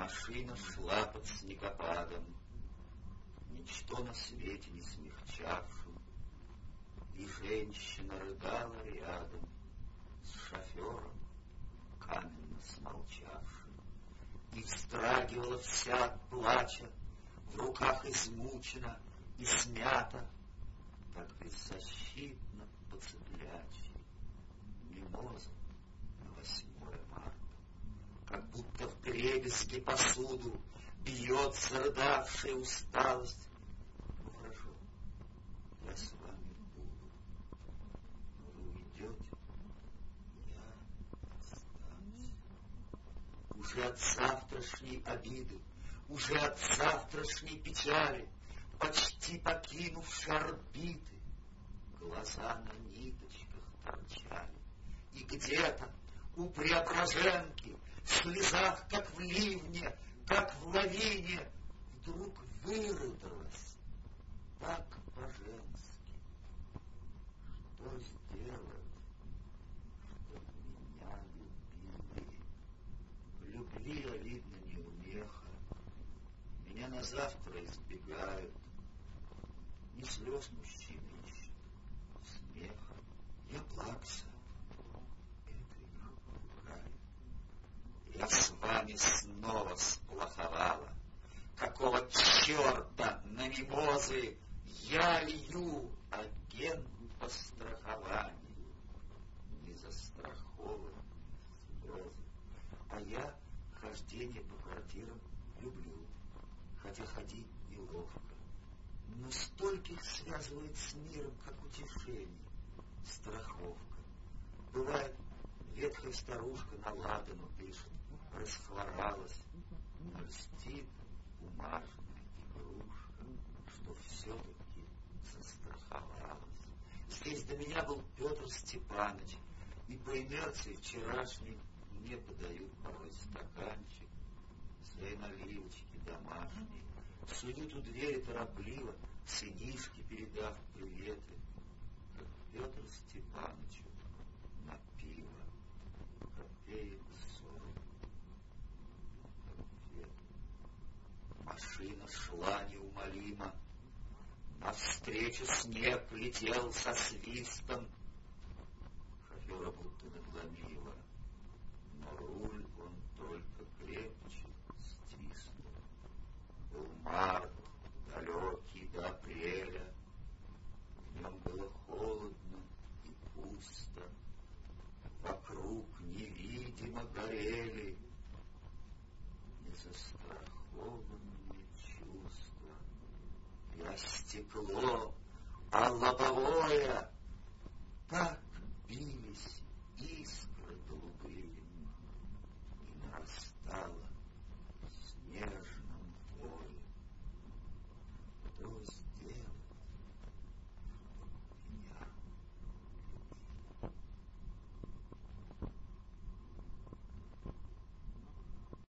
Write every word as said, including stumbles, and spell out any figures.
Машина шла под снегопадом, ничто на свете не смягчавшим, и женщина рыдала рядом с шофером, каменно смолчавшим, и вздрагивала вся от плача, в руках измучена и смята, так беззащитно поцеплячий мимоза на восьмое марта, как будто в дребезги посуду бьется рыдавшая усталость. Ну хорошо, я с вами буду, но вы уйдете, я останусь. Уже от завтрашней обиды, уже от завтрашней печали, почти покинувши орбиты, глаза на ниточках торчали. И где-то у Преображенки в слезах, как в ливне, как в лавине, вдруг вырыдалась так по-женски. Что сделать, чтоб меня любили? В любви я, видно, не умеха. Меня на завтра избегают. Не слез мужчины ищут, смеха. Я плакса, это их пугает. Я с вами снова сплоховала. Какого черта на мимозы я лью агенту по страхованию? Не застрахован слезы. А я хождение по квартирам люблю, хотя ходить неловко. Но стольких связывает с миром, как утешение, страховка. Бывает, ветхая старушка на ладану пишет, расхворалась, но льстит бумажная игрушка, что все-таки застраховалась. Здесь до меня был Петр Степанович, и по инерции вчерашней мне подают порой стаканчик своей наливочки домашней, суют у двери торопливо, сынишке передав приветы, как Петр Степановичу на пиво копеек сорок конфет. Машина шла неумолимо, навстречу снег летел со свистом, шофера будто надломило, но руль он только крепче стиснул. Был март, далекий до апреля, в нем было холодно и пусто, вокруг невидимо горели незастрахованные чувства. Я стекло, а лобовое так